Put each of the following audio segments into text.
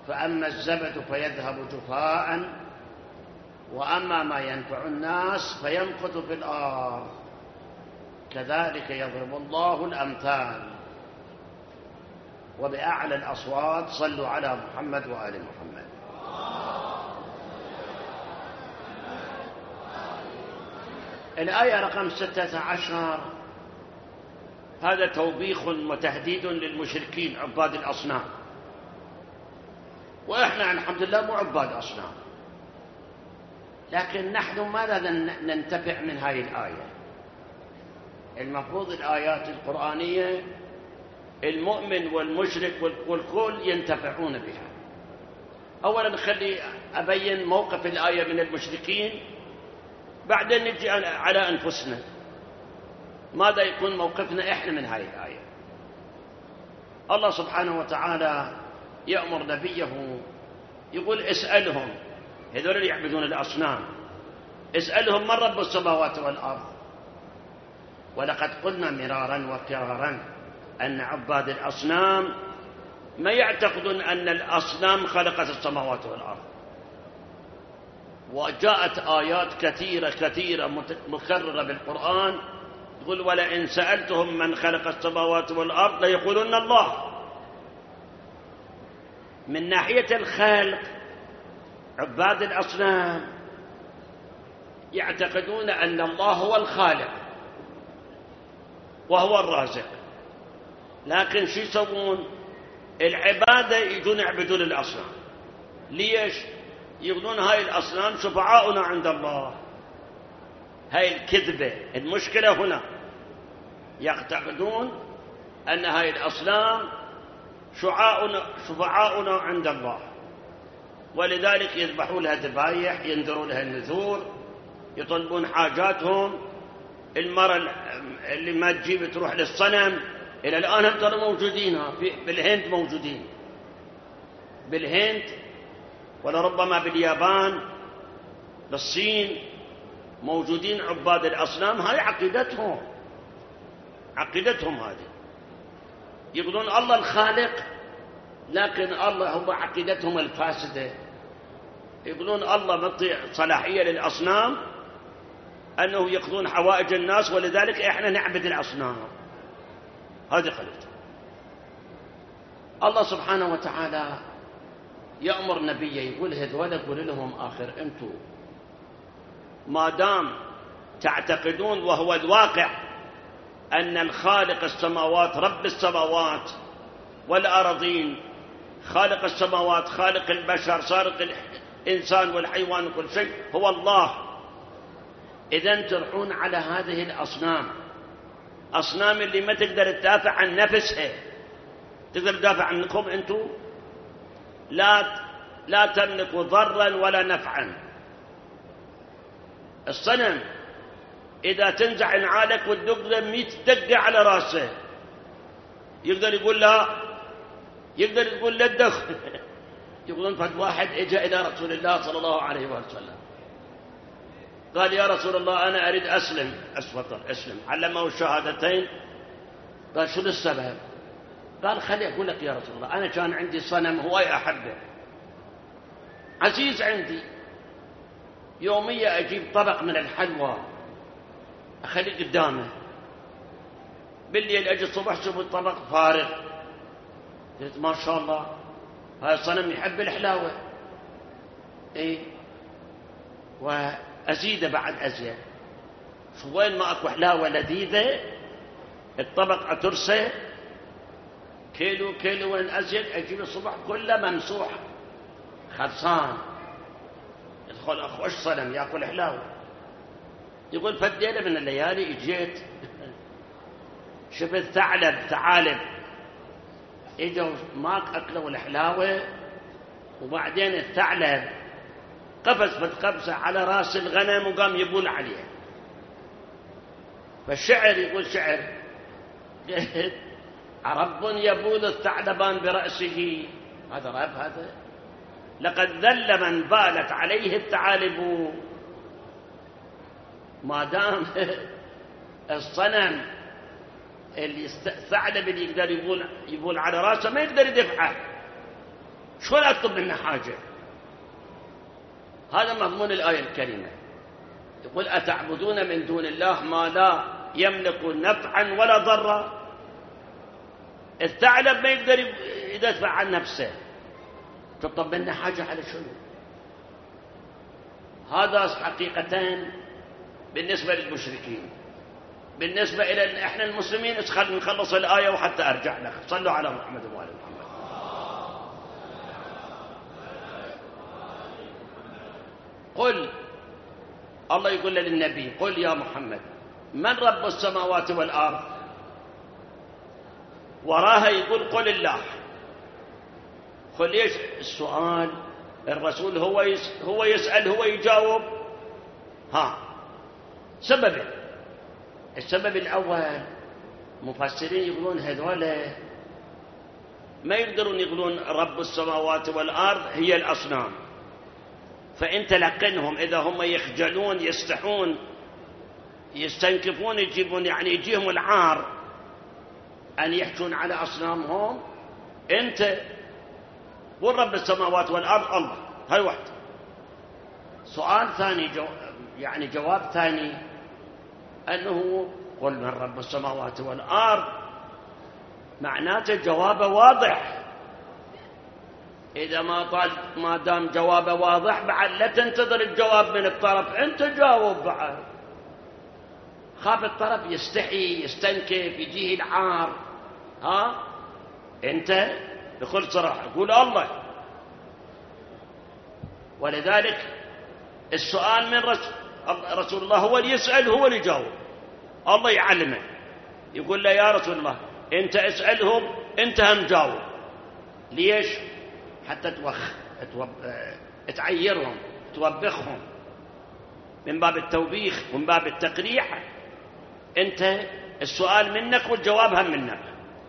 فأما الزبد فيذهب جفاء وأما ما ينفع الناس فيمكث في الأرض كذلك يضرب الله الأمثال. وبأعلى الأصوات صلوا على محمد وآل محمد. الآية رقم 16 هذا توبيخ وتهديد للمشركين عباد الأصنام، وإحنا الحمد لله مو عباد أصنام، لكن نحن ماذا ننتفع من هذه الآية؟ المفروض الآيات القرآنية المؤمن والمشرك والكل ينتفعون بها. أولا خلي أبين موقف الآية من المشركين، بعدين نجي على أنفسنا ماذا يكون موقفنا إحنا من هذه الآية. الله سبحانه وتعالى يأمر نبيه يقول اسألهم، هذول اللي يعبدون الأصنام، اسألهم من رب السماوات والأرض. ولقد قلنا مرارا وكرارا أن عباد الأصنام ما يعتقدون أن الأصنام خلقت السماوات والأرض، وجاءت آيات كثيرة مكررة بالقرآن تقول ولئن سألتهم من خلق السماوات والأرض ليقولون الله. من ناحية الخلق عباد الأصنام يعتقدون أن الله هو الخالق وهو الرازق، لكن شو يسوون؟ العبادة يجون يعبدون الأصنام. ليش؟ يقولون هاي الأصنام شفعاؤنا عند الله. هاي الكذبة، المشكلة هنا يعتقدون أن هاي الأصنام شفعاؤنا عند الله، ولذلك يذبحوا لها ذبايح، ينذروا لها النذور، يطلبون حاجاتهم. المرأة اللي ما تجيب تروح للصنم، إلى الآن هم ترى موجودين بالهند، موجودين بالهند ولربما باليابان بالصين، موجودين عباد الأصنام. هاي عقيدتهم هذه. يقولون الله الخالق، لكن الله هو عقيدتهم الفاسدة. يقولون الله مطيع صلاحية للأصنام أنه يقضون حوائج الناس، ولذلك إحنا نعبد الأصنام. هذه قضية. الله سبحانه وتعالى يأمر نبيه يقول هذول قول لهم آخر أنتم ما دام تعتقدون وهو الواقع أن الخالق السماوات رب السماوات والأرضين، خالق السماوات خالق البشر خالق الإنسان والحيوان وكل شيء هو الله، إذن تروحون على هذه الأصنام، أصنام اللي ما تقدر تدافع عن نفسها. تقدر تدافع عنكم أنتم؟ لا تملكوا ضرا ولا نفعا. الصنم إذا تنزع نعالك وتدق 100 دقة على راسه يقدر يقول لا، يقدر يقول لا تدخل. يقولون فد واحد اجى إلى رسول الله صلى الله عليه وسلم قال يا رسول الله أنا أريد أسلم. أسلم. علمه الشهادتين. قال شو السبب؟ قال خلي أقول لك يا رسول الله، أنا كان عندي صنم هواي أحبه عزيز عندي، يوميا أجيب طبق من الحلوى أخليه قدامه، بالليل أجي الصبح شوف الطبق فارغ. قلت ما شاء الله هذا الصنم يحب الحلاوة. إيه، وأزيده بعد أزيد. شو وين ما أكو حلاوة لذيذة الطبق أترسه كيلو وين أزيد أجيب الصبح كله ممسوح خلصان. يدخل أخوش صنم يأكل حلاوة. يقول فدينا من الليالي اجيت شفت ثعالب اجوا ماك اكلوا الحلاوه، وبعدين الثعلب قفز قفزه على راس الغنم وقام يبول عليه. فالشعر يقول شعر رب يبول الثعلبان برأسه. هذا رب هذا. لقد ذل من بالت عليه الثعالب. ما دام الصنم اللي الثعلب اللي يقدر يبول على راسه ما يقدر يدفعه، شلون أطلب منه حاجة؟ هذا مضمون الآية الكريمة. يقول أتعبدون من دون الله ما لا يملك نفعا ولا ضرا. الثعلب ما يقدر يدافع عن نفسه، تطلب منه حاجة على شنو؟ هذا حقيقتين بالنسبة للمشركين. بالنسبة إلى إحنا المسلمين نخلص الآية وحتى أرجع لك. صلوا على محمد وآل محمد. قل، الله يقول للنبي قل يا محمد من رب السماوات والأرض؟ وراها يقول قل الله. قل ليش السؤال؟ الرسول هو يسأل هو يجاوب. سببين. السبب الأول مفسرين يقولون هذولا ما يقدرون يقولون رب السماوات والأرض هي الأصنام، فأنت لقنهم إذا هم يخجلون يستحون يستنكفون يجيبون يعني يجيهم العار أن يحجون على أصنامهم، أنت والرب السماوات والأرض الله. هاي واحدة. سؤال ثاني يعني جواب ثاني أنه قل من رب السماوات والأرض معناته جوابه واضح. إذا ما دام جوابه واضح بعد لا تنتظر الجواب من الطرف، أنت جاوب بعد. خاف الطرف يستحي يستنكف يجيه العار، أنت بكل صراحة قول الله. ولذلك السؤال من رسول الله هو اللي يسأل هو اللي يجاوب. الله يعلمه يقول له يا رسول الله أنت اسألهم أنت هم جاوب. ليش؟ حتى تعيرهم توبخهم من باب التوبيخ ومن باب التقريح. أنت السؤال منك والجواب هم منك.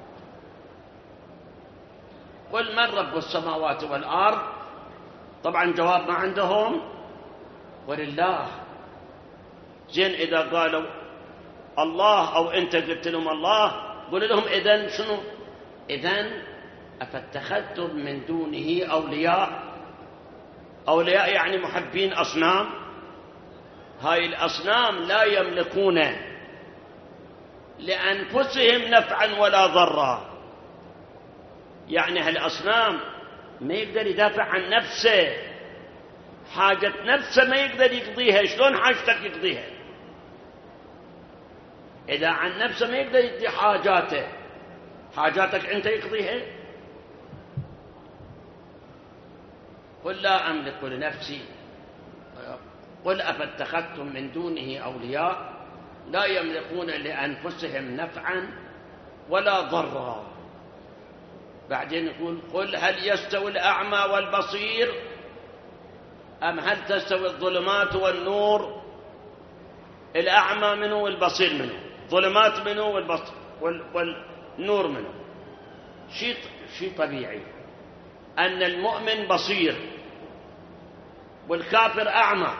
قل من رب السماوات والأرض، طبعا جواب ما عندهم ولله. زين إذا قالوا الله أو أنت قلت لهم الله، قل لهم إذن شنو؟ إذن أفاتخذتم من دونه أولياء؟ أولياء يعني محبين أصنام. هاي الأصنام لا يملكون لأنفسهم نفعا ولا ضرا. يعني هالأصنام ما يقدر يدافع عن نفسه، حاجة نفسه ما يقدر يقضيها. شلون حاجتك يقضيها؟ إذا عن نفسه ما يقدر يقضي حاجاته، حاجاتك أنت يقضيها. قل لا أملك لنفسي. قل أفاتخذتم من دونه أولياء لا يملكون لأنفسهم نفعا ولا ضرا. بعدين يقول قل هل يستوي الأعمى والبصير أم هل تستوي الظلمات والنور؟ الأعمى منه والبصير منه، ظلمات منه والنور منه. شيء طبيعي أن المؤمن بصير والكافر أعمى،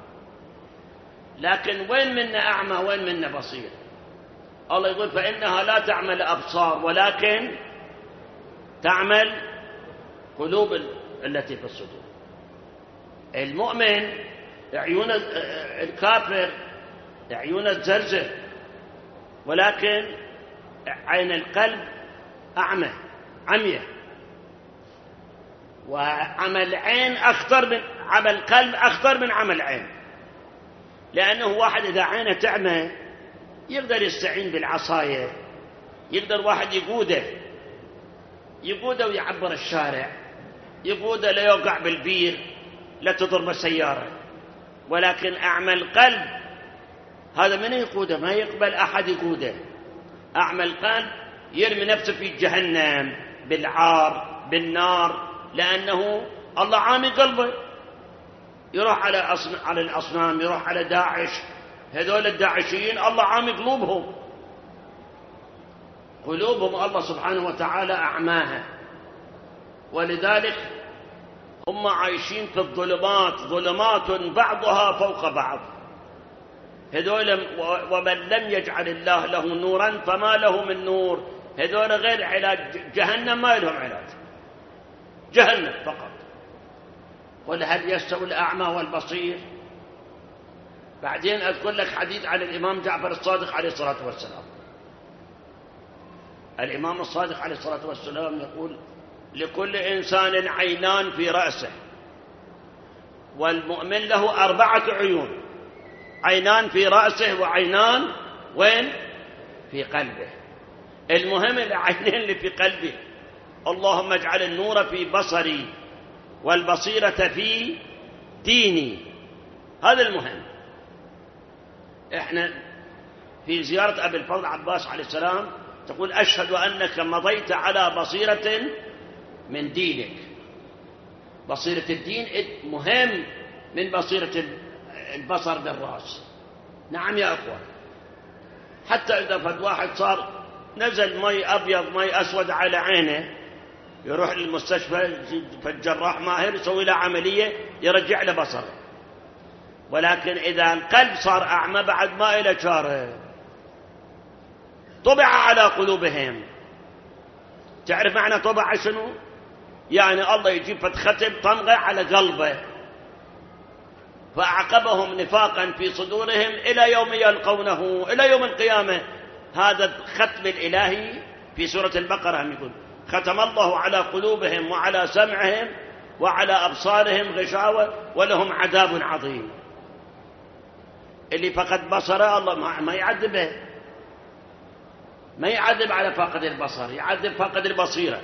لكن وين منا أعمى وين منا بصير؟ الله يقول فإنها لا تعمل الأبصار ولكن تعمل قلوب التي في الصدور. المؤمن عيون، الكافر عيون تزرزر، ولكن عين القلب أعمى عمية. وعمل عين أخطر من عمل قلب، أخطر من عمل عين، لأنه واحد إذا عينه تعمى يقدر يستعين بالعصاية، يقدر واحد يقوده ويعبر الشارع، يقوده لا يوقع بالبير لا تضرب السيارة. ولكن أعمى القلب هذا من يقوده؟ ما يقبل أحد يقوده. أعمى القلب يرمي نفسه في جهنم بالعار بالنار، لأنه الله عامي قلبه. يروح على الأصنام، يروح على داعش، هذول الداعشيين الله عامي قلوبهم الله سبحانه وتعالى أعماها. ولذلك هم عايشين في الظلمات، ظلمات بعضها فوق بعض. هذول ومن لم يجعل الله له نورا فما له من نور. هذول غير علاج جهنم، ما لهم علاج. جهنم فقط. قل هل يستوي الأعمى والبصير؟ بعدين أذكر لك حديث عن الإمام جعفر الصادق عليه الصلاة والسلام. الإمام الصادق عليه الصلاة والسلام يقول: لكل إنسان عينان في رأسه، والمؤمن له 4 عيون، عينان في رأسه وعينان وين؟ في قلبه. المهم العينين اللي في قلبه، اللهم اجعل النور في بصري والبصيرة في ديني، هذا المهم. احنا في زيارة أبي الفضل عباس عليه السلام تقول: أشهد أنك مضيت على بصيرة من دينك. بصيرة الدين مهم من بصيرة البصر بالرأس. نعم يا أخوة، حتى إذا فد واحد صار نزل مي أبيض مي أسود على عينه، يروح للمستشفى، فالجراح ماهر يسوي له عملية يرجع له بصره. ولكن إذا القلب صار أعمى بعد ما إلى شاره، طبع على قلوبهم. تعرف معنى طبع شنو؟ يعني الله يجيب فتختم طمغة على قلبه، فأعقبهم نفاقا في صدورهم إلى يوم يلقونه، إلى يوم القيامة. هذا الختم الإلهي في سورة البقرة يقول: ختم الله على قلوبهم وعلى سمعهم وعلى أبصارهم غشاوة ولهم عذاب عظيم. اللي فقد بصره الله ما يعذبه، ما يعذب على فاقد البصر، يعذب فاقد البصيرة.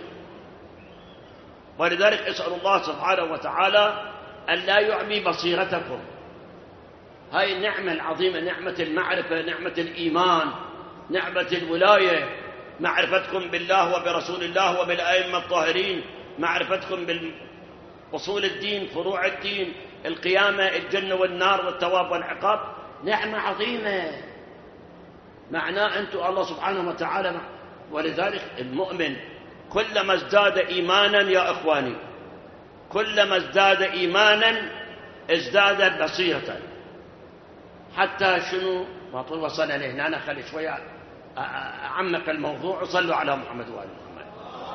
ولذلك اسأل الله سبحانه وتعالى أن لا يعمي بصيرتكم. هاي النعمة العظيمة، نعمة المعرفة، نعمة الإيمان، نعمة الولاية، معرفتكم بالله وبرسول الله وبالأئمة الطاهرين، معرفتكم بأصول الدين، فروع الدين، القيامة، الجنة والنار والثواب والعقاب، نعمة عظيمة. معناه أنتم الله سبحانه وتعالى. ولذلك المؤمن كلما ازداد إيمانا يا إخواني، كلما ازداد إيمانا ازداد بصيرة. حتى شنو ما طول وصلنا لهنا، أنا خلي شوية أعمق الموضوع. وصلوا على محمد وآل محمد.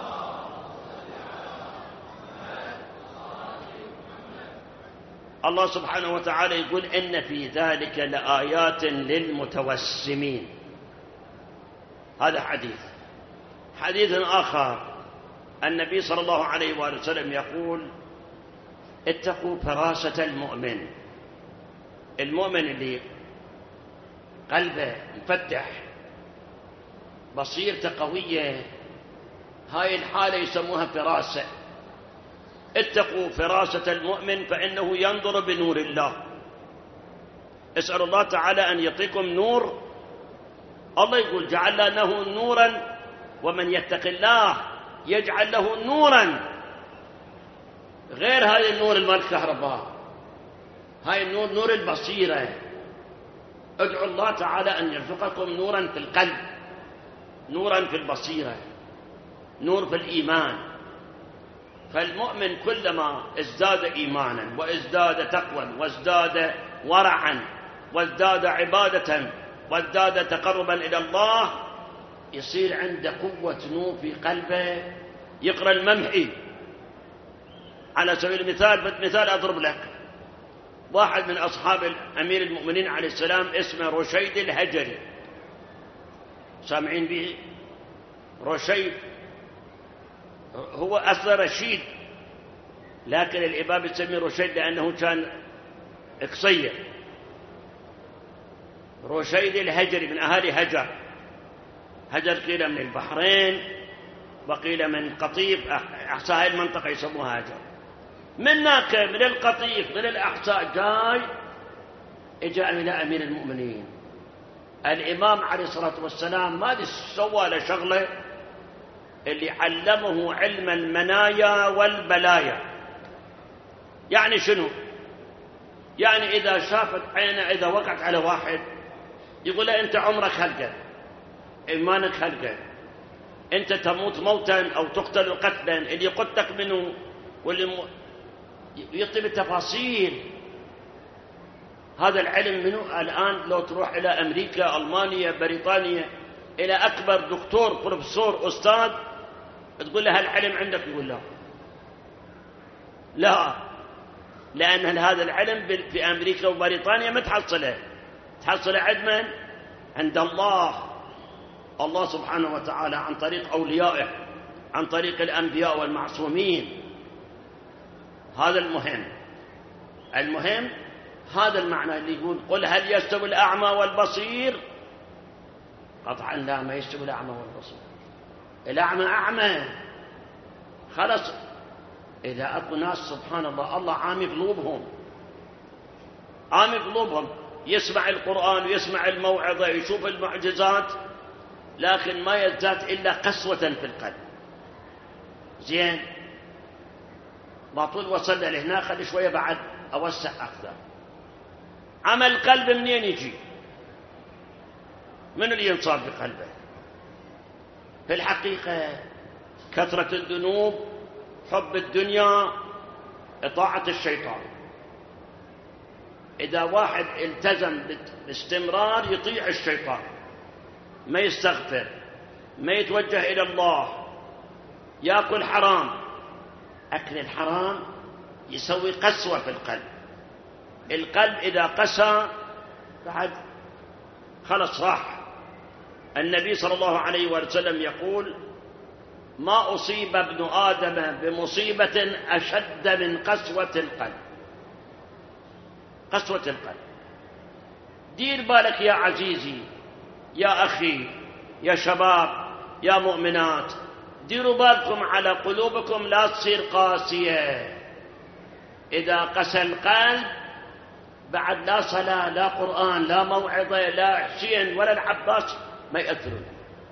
الله سبحانه وتعالى يقول: إن في ذلك لآيات للمتوسمين. هذا حديث آخر، النبي صلى الله عليه وآله وسلم يقول: اتقوا فراسة المؤمن. المؤمن اللي قلبه مفتح، بصيرته قوية، هاي الحالة يسموها فراسة. اتقوا فراسة المؤمن فإنه ينظر بنور الله. اسأل الله تعالى أن يعطيكم نور. الله يقول: جعلنا له نورا ومن يتق الله يجعل له نورا. غير هاي النور المال الكهرباء، هاي النور نور البصيرة. ادعوا الله تعالى أن يرزقكم نورا في القلب، نورا في البصيرة، نور في الإيمان. فالمؤمن كلما ازداد إيمانا وازداد تقوى وازداد ورعا وازداد عبادة وازداد تقربا إلى الله، يصير عنده قوة نور في قلبه. يقرأ الممحي على سبيل المثال، مثال أضرب لك. واحد من أصحاب أمير المؤمنين عليه السلام اسمه رشيد الهجري، سامعين به؟ رشيد هو أصل رشيد، لكن الإمام يسميه رشيد لأنه كان قصير. رشيد الهجري من أهالي هجر. هجر قيل من البحرين وقيل من قطيف، أحساء هاي المنطقة يسموها هجر. من هناك من القطيف من الأحساء جاي إجا إلى أمير المؤمنين. الإمام عليه الصلاة والسلام ما سوى له شغلة، اللي علمه علم المنايا والبلايا. يعني شنو؟ يعني إذا شافت عينه، إذا وقعت على واحد يقول له: أنت عمرك هلقة، إيمانك هلقة، أنت تموت موتا أو تقتل قتلا، اللي قتلك منه، واللي يعطي بالتفاصيل. هذا العلم منه الآن لو تروح إلى أمريكا، ألمانيا، بريطانيا، إلى أكبر دكتور بروفيسور أستاذ، تقول له: هالعلم عندك؟ يقول لا. لا، لأن هذا العلم في أمريكا وبريطانيا ما تحصله عند من؟ عند الله. الله سبحانه وتعالى عن طريق أوليائه، عن طريق الأنبياء والمعصومين. هذا المهم هذا المعنى اللي يقول قل هل يستوي الأعمى والبصير؟ قطعا لا، ما يستوي الأعمى والبصير. الأعمى أعمى خلص. إذا أكو ناس سبحان الله الله عامي قلوبهم يسمع القرآن ويسمع الموعظة يشوف المعجزات، لكن ما يزداد إلا قسوة في القلب. زين، ما طول وصلنا لهنا، خلي شوية بعد أوسع أكثر. عمل القلب منين يجي؟ من اللي ينصاب بقلبه؟ في الحقيقة كثرة الذنوب، حب الدنيا، إطاعة الشيطان. إذا واحد التزم باستمرار يطيع الشيطان، ما يستغفر، ما يتوجه إلى الله، يأكل حرام، أكل الحرام يسوي قسوة في القلب. القلب إذا قسى بعد خلص راح. النبي صلى الله عليه وسلم يقول ما أصيب ابن آدم بمصيبة أشد من قسوة القلب. قسوة القلب. دير بالك يا عزيزي، يا أخي، يا شباب، يا مؤمنات، ديروا بالكم على قلوبكم لا تصير قاسية. إذا قسى القلب بعد لا صلاة، لا قرآن، لا موعظة، لا حسين ولا العباس ما يأثرون.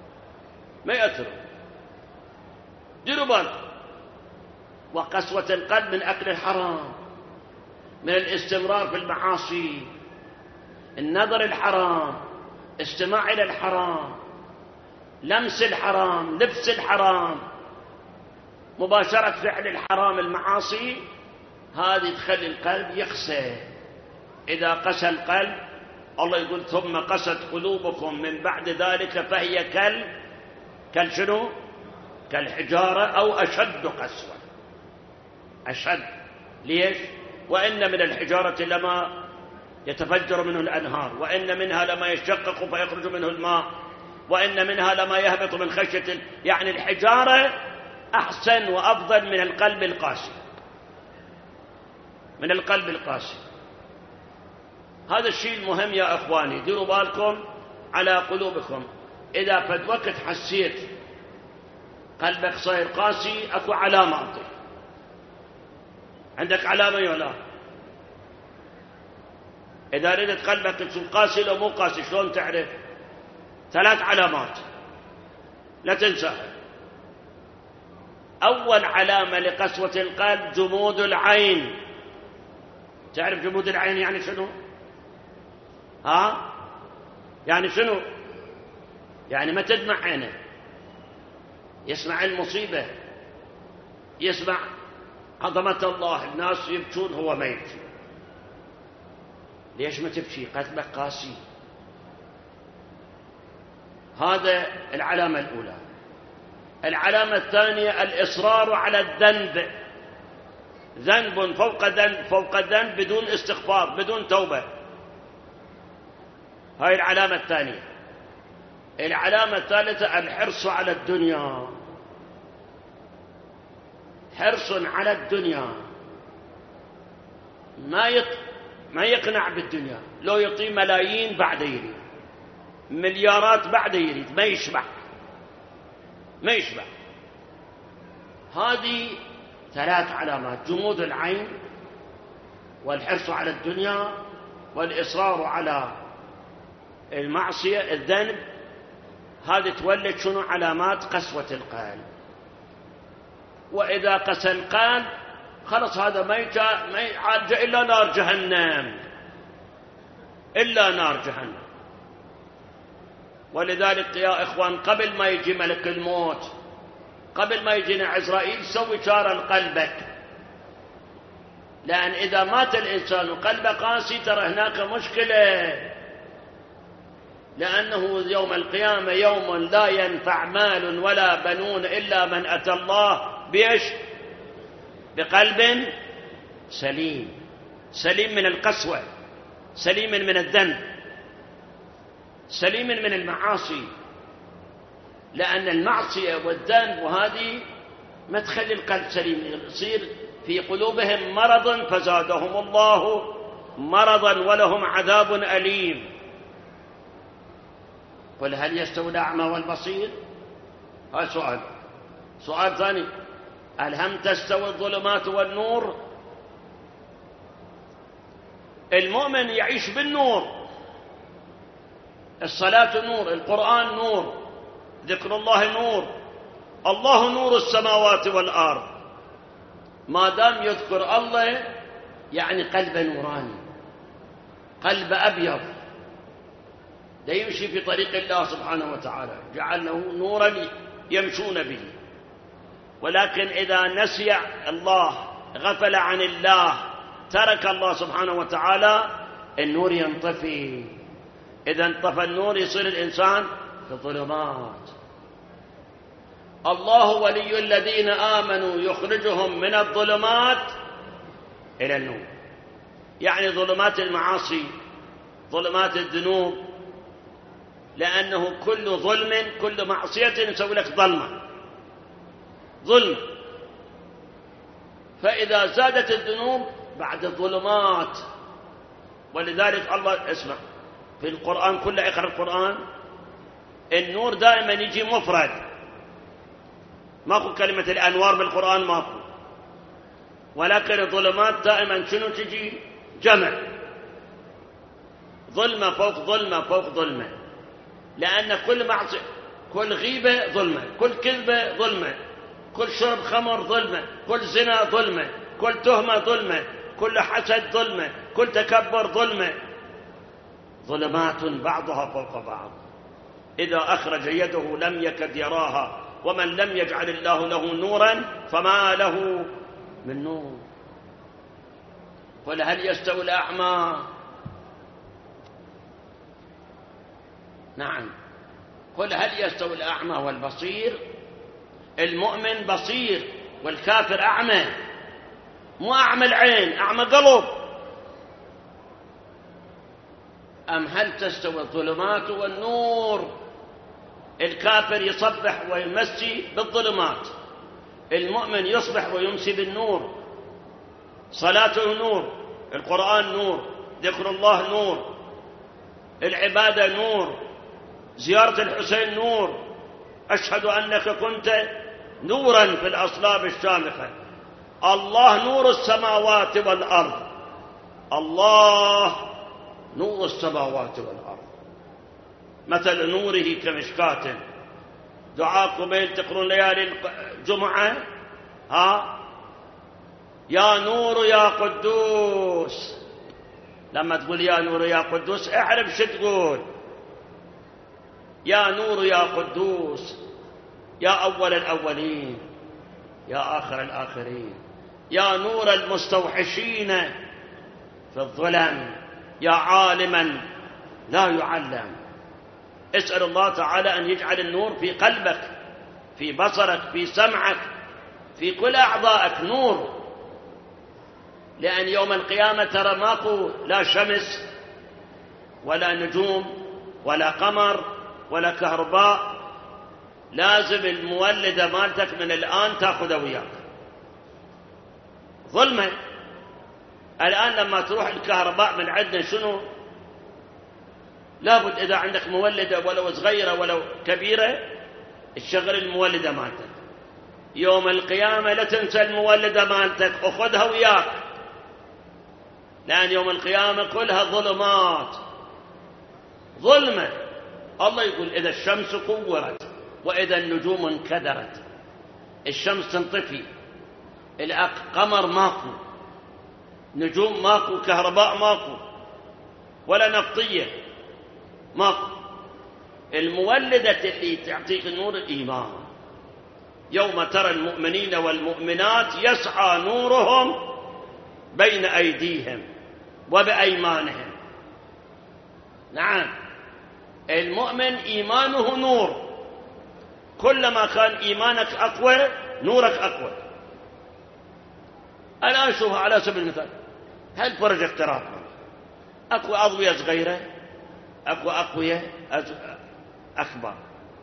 ديروا بالكم. وقسوة القلب من أكل الحرام، من الاستمرار في المعاصي، النظر الحرام، استماع إلى الحرام، لمس الحرام، لبس الحرام، مباشرة فعل الحرام، المعاصي، هذه تخلي القلب يقسى. إذا قسى القلب الله يقول ثم قست قلوبكم من بعد ذلك فهي شنو؟ كالحجارة أو أشد قسوة. أشد. ليش؟ وإن من الحجارة لما يتفجر منه الأنهار، وإن منها لما يشقق فيخرج منه الماء، وإن منها لما يهبط من خشية يعني الحجارة أحسن وأفضل من القلب القاسي. هذا الشيء المهم يا أخواني. ديروا بالكم على قلوبكم. إذا فد وقت حسيت قلبك صاير قاسي، أكو علامة أعطي. عندك علامة يا لا؟ إذا ردت قلبك تشوف قاسي لو مو قاسي، شلون تعرف؟ 3 علامات لا تنساها. أول علامة لقسوة القلب جمود العين. تعرف جمود العين يعني شنو؟ يعني شنو؟ يعني ما تدمع عينه، يسمع المصيبة، يسمع عظمة الله، الناس يبكون هو ما يبكي. ليش ما تبكي؟ قلبك قاسي. هذا العلامة الأولى. العلامة الثانية الإصرار على الذنب، ذنب فوق ذنب فوق ذنب بدون استغفار، بدون توبة. هاي العلامة الثانية. العلامة الثالثة الحرص على الدنيا، حرص على الدنيا، ما يقنع بالدنيا، لو يعطي ملايين بعد يريد، مليارات بعد يريد، ما يشبع. هذه 3 علامات: جمود العين، والحرص على الدنيا، والإصرار على المعصية الذنب. هذه تولد شنو؟ علامات قسوة القلب. وإذا قسى القلب خلص هذا ما يعالج إلا نار جهنم. ولذلك يا إخوان قبل ما يجي ملك الموت، قبل ما يجينا عزرائيل، سوي شارة لقلبك. لأن إذا مات الإنسان وقلبه قاسي ترى هناك مشكلة، لأنه يوم القيامة يوم لا ينفع مال ولا بنون إلا من أتى الله بقلب سليم، سليم من القسوة، سليم من الذنب، سليم من المعاصي، لأن المعصية والذنب وهذه ما تخلي القلب سليم، يصير في قلوبهم مرض فزادهم الله مرضا ولهم عذاب أليم. قل هل يستوي الأعمى والبصير؟ هذا سؤال ثاني، هل هم تستوي الظلمات والنور؟ المؤمن يعيش بالنور، الصلاة نور، القرآن نور، ذكر الله نور، الله نور السماوات والأرض. ما دام يذكر الله يعني قلبه نوراني، قلب أبيض، لا يمشي في طريق الله سبحانه وتعالى، جعله نورا يمشون به. ولكن إذا نسي الله، غفل عن الله، ترك الله سبحانه وتعالى، النور ينطفي. إذا انطفى النور يصير الإنسان في الظلمات. الله ولي الذين آمنوا يخرجهم من الظلمات إلى النور، يعني ظلمات المعاصي، ظلمات الذنوب، لأنه كل ظلم، كل معصية يسوي لك ظلم. فإذا زادت الذنوب بعد الظلمات، ولذلك الله اسمع في القرآن كله، اقرأ القرآن، النور دائما يجي مفرد، ماكو كلمة الأنوار بالقرآن ماكو، ولكن الظلمات دائما شنو تجي؟ جمع، ظلمة فوق ظلمة فوق ظلمة، لأن كل معصية، كل غيبة ظلمة، كل كذبة ظلمة، كل شرب خمر ظلمة، كل زنا ظلمة، كل تهمة ظلمة، كل حسد ظلمة، كل تكبر ظلمة، ظلمات بعضها فوق بعض. إذا أخرج يده لم يكد يراها، ومن لم يجعل الله له نورا فما له من نور. قل هل يستوي الأعمى؟ نعم، قل هل يستوي الأعمى والبصير؟ المؤمن بصير والكافر أعمى، مو أعمى العين، أعمى قلب. أم هل تستوي الظلمات والنور؟ الكافر يصبح ويمسي بالظلمات، المؤمن يصبح ويمسي بالنور، صلاته نور، القرآن نور، ذكر الله نور، العبادة نور، زيارة الحسين نور، أشهد أنك كنت نورا في الأصلاب الشامخة. الله نور السماوات والأرض، الله نور السماوات والأرض، مثل نوره كمشكاة. دعاء قبيل تقرون ليالي الجمعة، يا نور يا قدوس، لما تقول يا نور يا قدوس اعرف شو تقول، يا نور يا قدوس، يا أول الأولين، يا آخر الآخرين، يا نور المستوحشين في الظلم، يا عالما لا يعلم. اسأل الله تعالى أن يجعل النور في قلبك، في بصرك، في سمعك، في كل أعضائك نور، لأن يوم القيامة ترى ماكو لا شمس ولا نجوم ولا قمر ولا كهرباء، لازم المولدة مالتك من الآن تأخذها وياك. ظلمة الآن لما تروح الكهرباء من عندنا شنو؟ لابد إذا عندك مولدة ولو صغيرة ولو كبيرة تشغل المولدة مالتك. يوم القيامة لا تنسى المولدة مالتك، أخذها وياك، لأن يوم القيامة كلها ظلمات، ظلمة. الله يقول إذا الشمس كورت وإذا النجوم انكدرت، الشمس تنطفي، القمر ماكو، نجوم ماكو، كهرباء ماكو، ولا نفطية ماكو. المولدة اللي تعطيك النور الإيمان. يوم ترى المؤمنين والمؤمنات يسعى نورهم بين أيديهم وبأيمانهم. نعم، المؤمن إيمانه نور، كلما كان إيمانك أقوى نورك أقوى. أنا أشوفها على سبيل المثال، هالبروجكترات أكو أضوية صغيرة، أكو أقوية أكبر.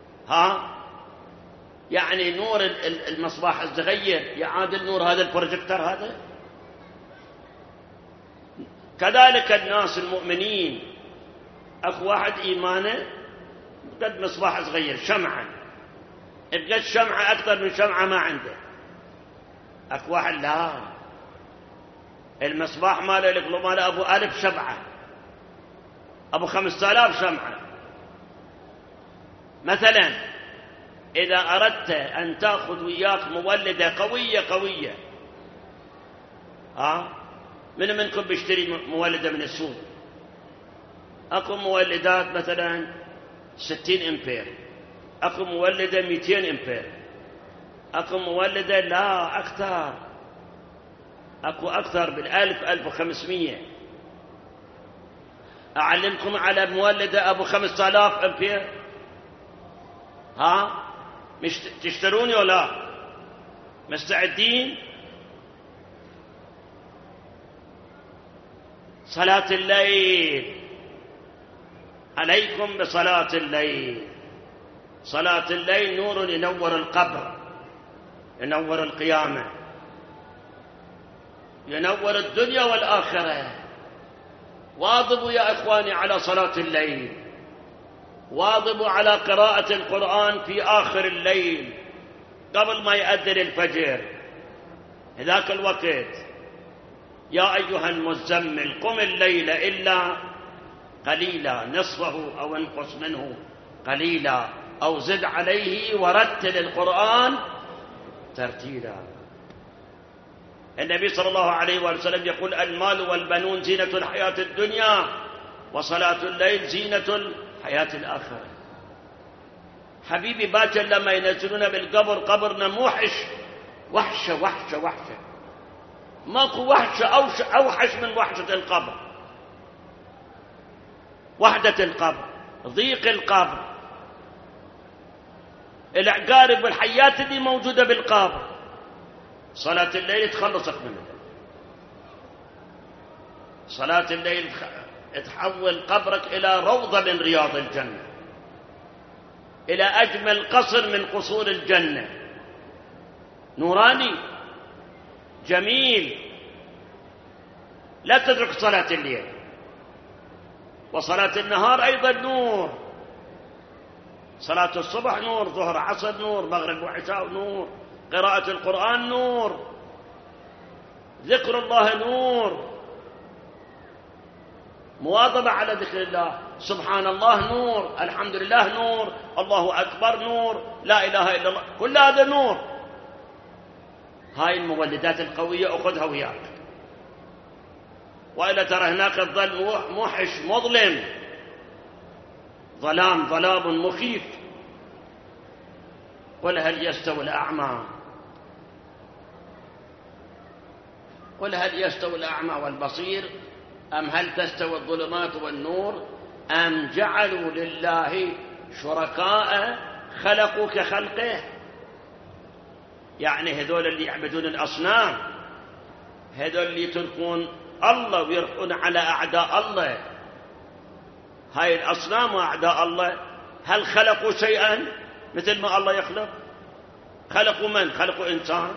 يعني نور المصباح الصغير يعادل نور هذا البروجكتر هذا. كذلك الناس المؤمنين، أكو واحد إيمانه قد مصباح صغير شمعة، بقد شمعة أكثر من شمعة ما عنده. أكو واحد لا، المصباح ماله لك ماله أبو 1000 شمعة، أبو 5000 شمعة. مثلا إذا أردت أن تأخذ وياك مولدة قوية قوية، من منكم بيشتري مولدة من السوق؟ أكو مولدات مثلا 60 أمبير، أكو مولدة 200 أمبير، أكو مولدة لا أكثر، أكو أكثر بالألف 1500. أعلمكم على مولدة أبو 5000 أمبير، مش تشتروني ولا مستعدين؟ صلاة الليل، عليكم بصلاة الليل. صلاة الليل نور ينور القبر، ينور القيامة، ينور الدنيا والآخرة. واظبوا يا إخواني على صلاة الليل، واظبوا على قراءة القرآن في آخر الليل قبل ما يؤذن الفجر. ذاك الوقت يا أيها المزمل قم الليل إلا قليلا نصفه أو انقص منه قليلا أو زد عليه ورتل القرآن ترتيلا. النبي صلى الله عليه وسلم يقول المال والبنون زينة الحياة الدنيا وصلاة الليل زينة الحياة الآخرة. حبيبي باكر لما ينزلون بالقبر قبرنا موحش، وحشة وحشة وحشة، ماكو وحشة أوحش من وحشة القبر. وحدة القبر، ضيق القبر، العقارب والحيات اللي موجودة بالقبر. صلاة الليل تخلصك منه. صلاة الليل تحول قبرك إلى روضة من رياض الجنة، إلى أجمل قصر من قصور الجنة، نوراني جميل. لا تترك صلاة الليل. وصلاة النهار أيضا نور، صلاة الصبح نور، ظهر عصر نور، مغرب وعشاء نور، قراءة القرآن نور، ذكر الله نور، مواظبة على ذكر الله، سبحان الله نور، الحمد لله نور، الله أكبر نور، لا إله إلا الله، كل هذا نور. هاي المولدات القوية أخذها وياك، وإلا ترى هناك الظل موحش مظلم، ظلام مخيف. قل هل يستوي الأعمى، قل هل يستوي الأعمى والبصير أم هل تستوي الظلمات والنور أم جعلوا لله شركاء خلقوا كخلقه. يعني هذول اللي يعبدون الأصنام، هذول اللي يتركون الله ويرحون على أعداء الله، هاي الأصنام وأعداء الله، هل خلقوا شيئا مثل ما الله يخلق؟ خلقوا من؟ خلقوا إنسان،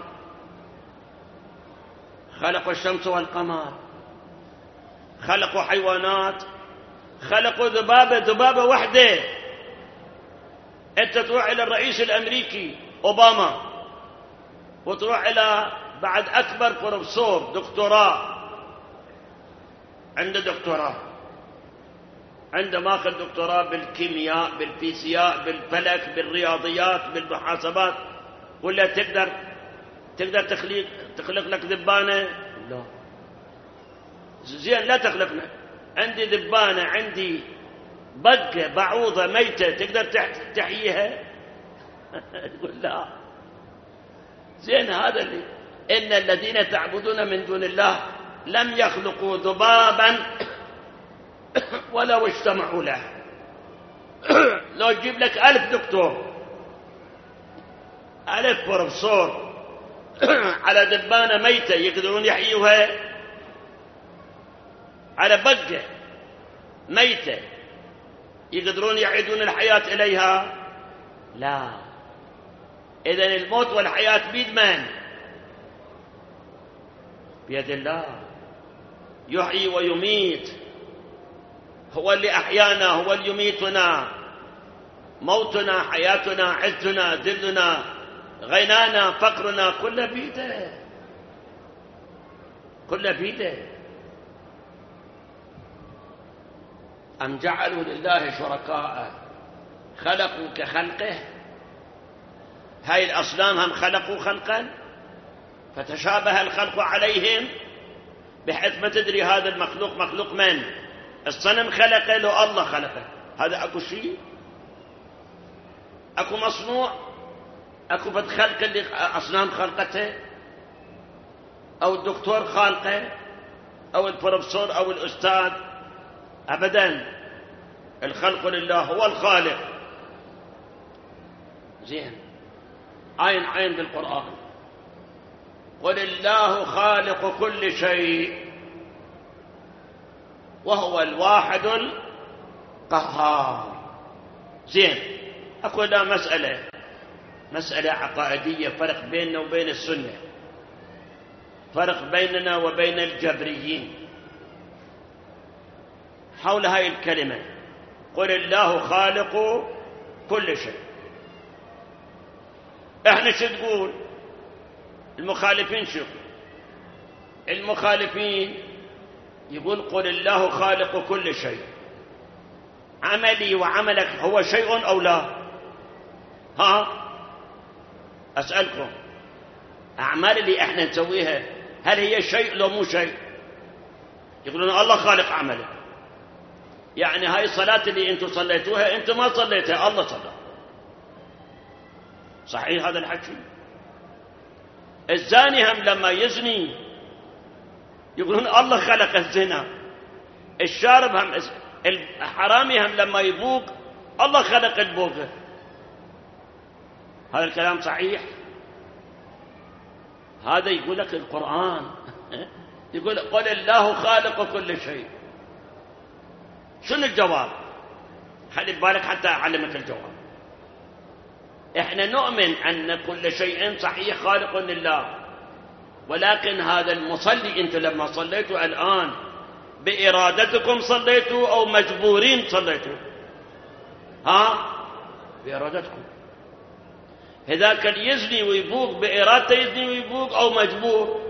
خلقوا الشمس والقمر، خلقوا حيوانات، خلقوا ذبابة وحدة. أنت تروح إلى الرئيس الأمريكي أوباما وتروح إلى بعد أكبر بروفيسور دكتوراه، عنده دكتوراه، عنده ماخذ دكتوراه بالكيمياء بالفيزياء بالفلك بالرياضيات بالمحاسبات، ولا تقدر تخلق لك ذبانة؟ لا. زين لا تخلقنا. عندي ذبانة، عندي بقة بعوضة ميتة، تقدر تحييها؟ يقول لا. زين هذا اللي إن الذين تعبدون من دون الله لم يخلقوا ذبابا ولو اجتمعوا له. لو يجيب لك 1000 دكتور 1000 بروفيسور على دبانة ميتة يقدرون يحيوها؟ على بقة ميتة يقدرون يعيدون الحياة إليها؟ لا. إذن الموت والحياة بيد من؟ بيد الله، يحيي ويميت. هو اللي أحيانا، هو اللي يميتنا. موتنا، حياتنا، عزنا، ذلنا، غنانا، فقرنا، كله بيده، كله بيده. أم جعلوا لله شركاء خلقوا كخلقه؟ هاي الأصنام هم خلقوا خلقا فتشابه الخلق عليهم بحيث ما تدري هذا المخلوق مخلوق من؟ الصنم خلقه لو الله خلقه؟ هذا أكو شيء؟ أكو مصنوع؟ أكو بد خلق اللي أصنام خلقته؟ أو الدكتور خالقه؟ أو البروفيسور أو الأستاذ؟ أبدا، الخلق لله، هو الخالق. زين، عين بالقرآن: قل الله خالق كل شيء وهو الواحد القهار. زين، أقول لا، مسألة عقائدية، فرق بيننا وبين السنة، فرق بيننا وبين الجبريين حول هاي الكلمة: قل الله خالق كل شيء. احنا شو تقول؟ المخالفين شو؟ المخالفين يقول قل الله خالق كل شيء. عملي وعملك هو شيء أو لا؟ ها، أسألكم، أعمال اللي احنا نسويها هل هي شيء لو مو شيء؟ يقولون الله خالق عملك. يعني هاي الصلاة اللي انتم صليتوها انتم ما صليتها، الله صلى. صحيح هذا الحكي؟ الزاني هم لما يزني يقولون الله خلق الزنا. الشارب هم، الحرامي هم لما يبوق الله خلق البوقة. هذا الكلام صحيح؟ هذا يقول لك القرآن يقول قل الله خالق كل شيء. شنو الجواب؟ خلي ببالك حتى أعلمك الجواب. احنا نؤمن أن كل شيء صحيح خالق لله، ولكن هذا المصلي انتم لما صليتوا الآن بإرادتكم صليتوا أو مجبورين صليتوا؟ ها؟ بإرادتكم. هذاك اللي يزني ويبوق بإرادته يزني ويبوق أو مجبور؟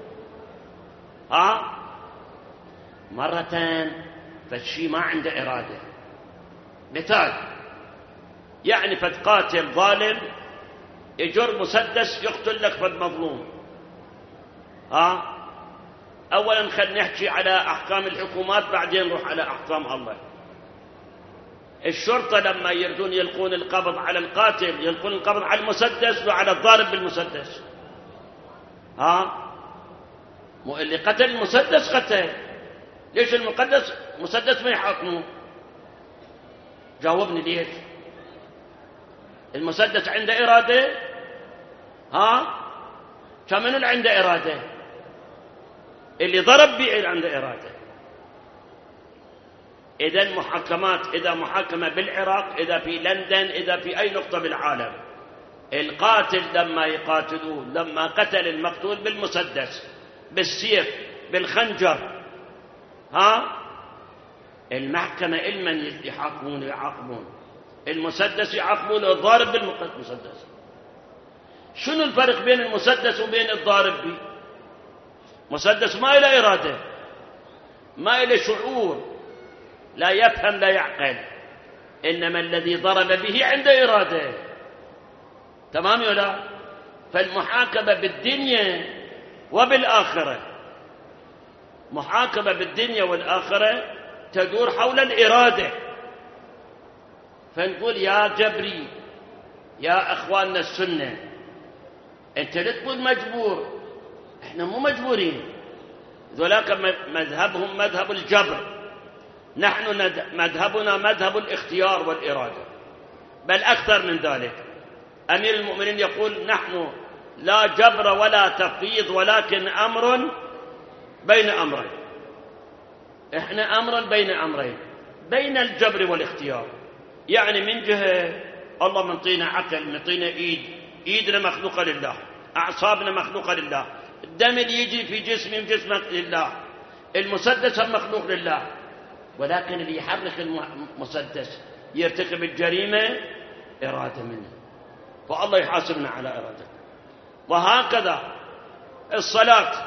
ها؟ مرتين فالشي ما عنده إرادة. مثال، يعني فتقاتل ظالم يجر مسدس يقتل لك فد مظلوم. ها؟ أولا خلينا نحكي على أحكام الحكومات، بعدين نروح على أحكام الله. الشرطة لما يردون يلقون القبض على القاتل يلقون القبض على المسدس وعلى الضارب بالمسدس. ها؟ مو اللي قتل المسدس قتل، ليش المسدس ما يحاكموه؟ جاوبني ليش؟ المسدس عنده إرادة؟ ها؟ كمن اللي عنده إرادة؟ اللي ضرب بيه عنده إرادة. إذا المحاكمات، إذا محاكمة بالعراق، إذا في لندن، إذا في أي نقطة بالعالم، القاتل لما يقاتلوه، لما قتل المقتول بالمسدس، بالسيف، بالخنجر، ها؟ المحكمة المن يحاكمون يعاقبون، المسدس يعاقبون الضارب بالمسدس. شنو الفرق بين المسدس وبين الضارب به؟ مسدس ما له إرادة، ما له شعور، لا يفهم لا يعقل، إنما الذي ضرب به عنده إرادة. تمام ولا لا؟ فالمحاكمة بالدنيا وبالآخرة، محاكمة بالدنيا والآخرة تدور حول الإرادة. فنقول يا جبري، يا أخواننا السنة، أنت لا تقول مجبور، إحنا مو مجبورين، ذولاك مذهبهم مذهب الجبر، نحن مذهبنا مذهب الاختيار والإرادة، بل أكثر من ذلك. أمير المؤمنين يقول نحن لا جبر ولا تفويض، ولكن أمر بين أمرين. إحنا أمر بين أمرين، بين الجبر والاختيار. يعني من جهة الله منطينا عقل، منطينا إيدنا مخلوقة لله، أعصابنا مخلوقة لله، الدم اللي يجي في جسمك لله، المسدس مخلوق لله، ولكن اللي يحرك المسدس يرتكب الجريمة إرادة منه، فالله يحاسبنا على إرادته. وهكذا الصلاة،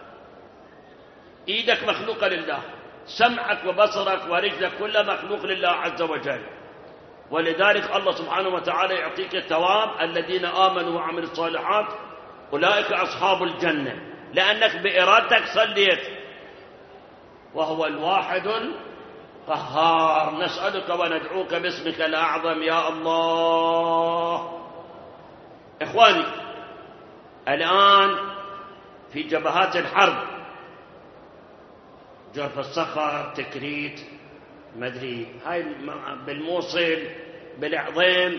إيدك مخلوقة لله، سمعك وبصرك ورجلك كلها مخلوق لله عز وجل، ولذلك الله سبحانه وتعالى يعطيك الثواب. الذين آمنوا وعملوا الصالحات أولئك أصحاب الجنة، لأنك بإرادتك صليت، وهو الواحد القهار. نسألك وندعوك باسمك الأعظم يا الله. إخواني، الآن في جبهات الحرب، جرف الصخر، تكريت، مدري هاي بالموصل، بالعظيم،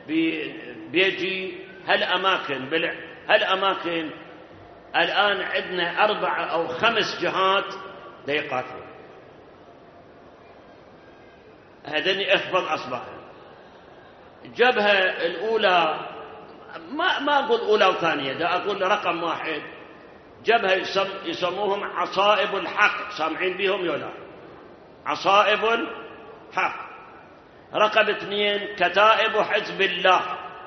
بيجي هالأماكن الآن عندنا 4 أو 5 جهات يقاتلون. هذني احفظ أصبعهم. الجبهة الأولى، ما أقول أولى وثانية، ده أقول رقم 1، جبهة يسموهم عصائب الحق. سامعين بهم يولا؟ عصائب الحق. رقم 2 كتائب حزب الله.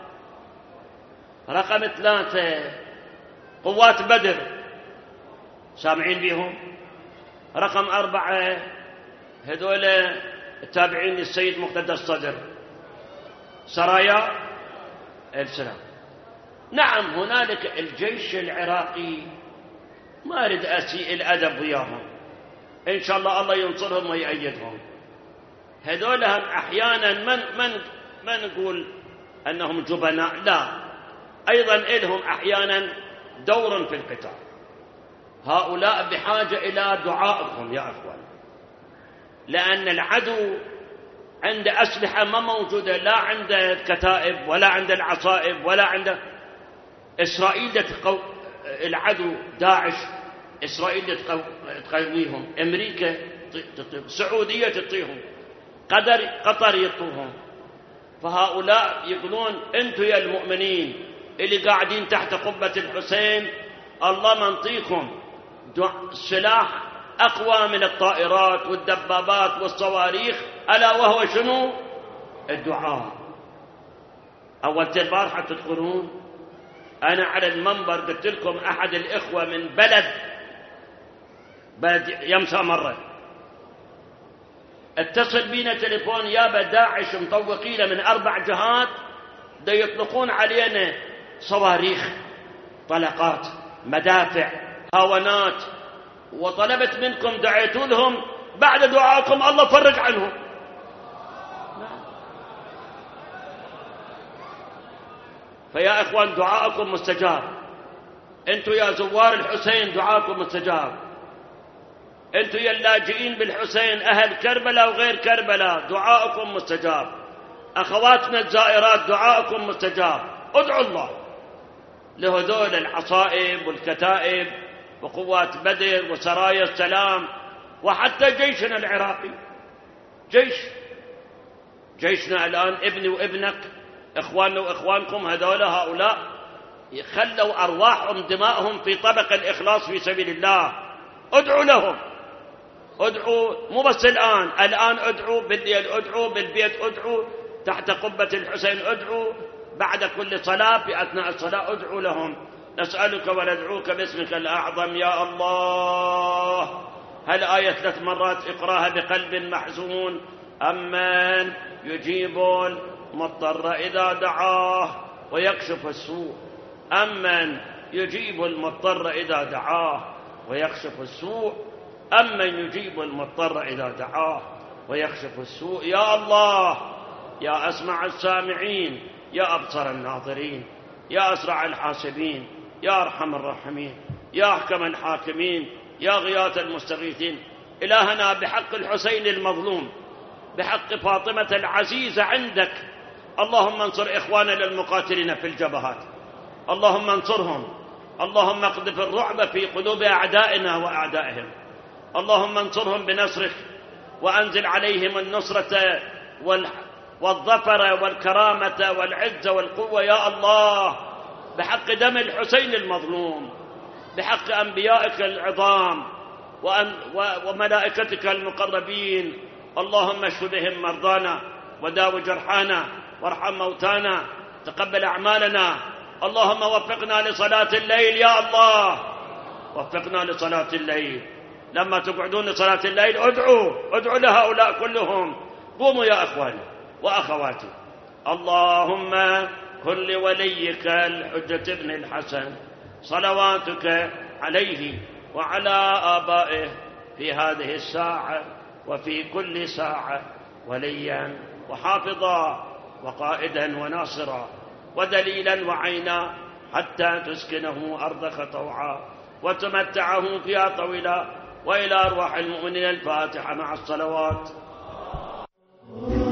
رقم 3 قوات بدر. سامعين بهم؟ رقم 4 هذول التابعين للسيد مقتدى الصدر، سرايا السلام. نعم، هنالك الجيش العراقي، ما أريد أسيء الأدب وياهم، إن شاء الله ينصرهم ويأيدهم. هذول هم أحيانا ما نقول أنهم جبناء، لا، أيضا لهم أحيانا دور في القتال. هؤلاء بحاجة إلى دعائكم يا أخوان، لأن العدو عند أسلحة ما موجودة، لا عند الكتائب ولا عند العصائب ولا عند إسرائيل. العدو داعش، إسرائيل تقويهم، أمريكا تطيهم، السعودية تطيهم، قطر يطوهم. فهؤلاء يقولون أنتم يا المؤمنين اللي قاعدين تحت قبة الحسين، الله منطيكم سلاح أقوى من الطائرات والدبابات والصواريخ، ألا وهو شنو؟ الدعاء. أول البارحة تذكرون أنا على المنبر قلت لكم أحد الإخوة من بلد يمسى مرة اتصل بينا تليفون، يابا داعش مطوقين من 4 جهات، دا يطلقون علينا صواريخ، طلقات، مدافع، هاونات، وطلبت منكم دعيتوا لهم، بعد دعائكم الله فرج عنهم. فيا إخوان دعائكم مستجاب، أنتم يا زوار الحسين دعائكم مستجاب، أنتم يا اللاجئين بالحسين أهل كربلاء وغير كربلاء دعائكم مستجاب، أخواتنا الزائرات دعائكم مستجاب. ادعوا الله لهذول العصائب والكتائب وقوات بدر وسرايا السلام، وحتى جيشنا العراقي، جيشنا الآن ابني وابنك، إخواننا وإخوانكم، هؤلاء خلوا أرواحهم دماءهم في طبق الإخلاص في سبيل الله. ادعوا لهم، ادعوا، مو بس الآن ادعوا بالليل، ادعوا بالبيت، ادعوا تحت قبة الحسين، ادعوا بعد كل صلاة، في أثناء الصلاة ادعوا لهم. نسألك وندعوك باسمك الأعظم يا الله. هالآية 3 مرات اقراها بقلب محزون. أمن يجيب المضطر إذا دعاه ويكشف السوء. أمن يجيب المضطر إذا دعاه ويكشف السوء. أمن يجيب المضطر إذا دعاه ويكشف السوء. يا الله، يا أسمع السامعين، يا أبصر الناظرين، يا أسرع الحاسبين، يا أرحم الراحمين، يا أحكم الحاكمين، يا غياث المستغيثين. إلهنا بحق الحسين المظلوم، بحق فاطمة العزيزة عندك، اللهم انصر إخواننا المقاتلين في الجبهات، اللهم انصرهم، اللهم اقذف الرعب في قلوب أعدائنا وأعدائهم، اللهم انصرهم بنصرك، وأنزل عليهم النصرة والظفر والكرامة والعزة والقوة يا الله، بحق دم الحسين المظلوم، بحق أنبيائك العظام وملائكتك المقربين. اللهم اشف بهم مرضانا، وداو جرحانا، وارحم موتانا، تقبل أعمالنا. اللهم وفقنا لصلاة الليل يا الله، وفقنا لصلاة الليل. لما تقعدون لصلاة الليل ادعوا لهؤلاء كلهم. قوموا يا أخواني وأخواتي. اللهم كن لوليك الحجة بن الحسن صلواتك عليه وعلى آبائه في هذه الساعة وفي كل ساعة وليا وحافظا وقائدا وناصرا ودليلا وعينا، حتى تسكنه أرضك طوعا وتمتعه فيها طويلا. وإلى أرواح المؤمنين الفاتحة مع الصلوات.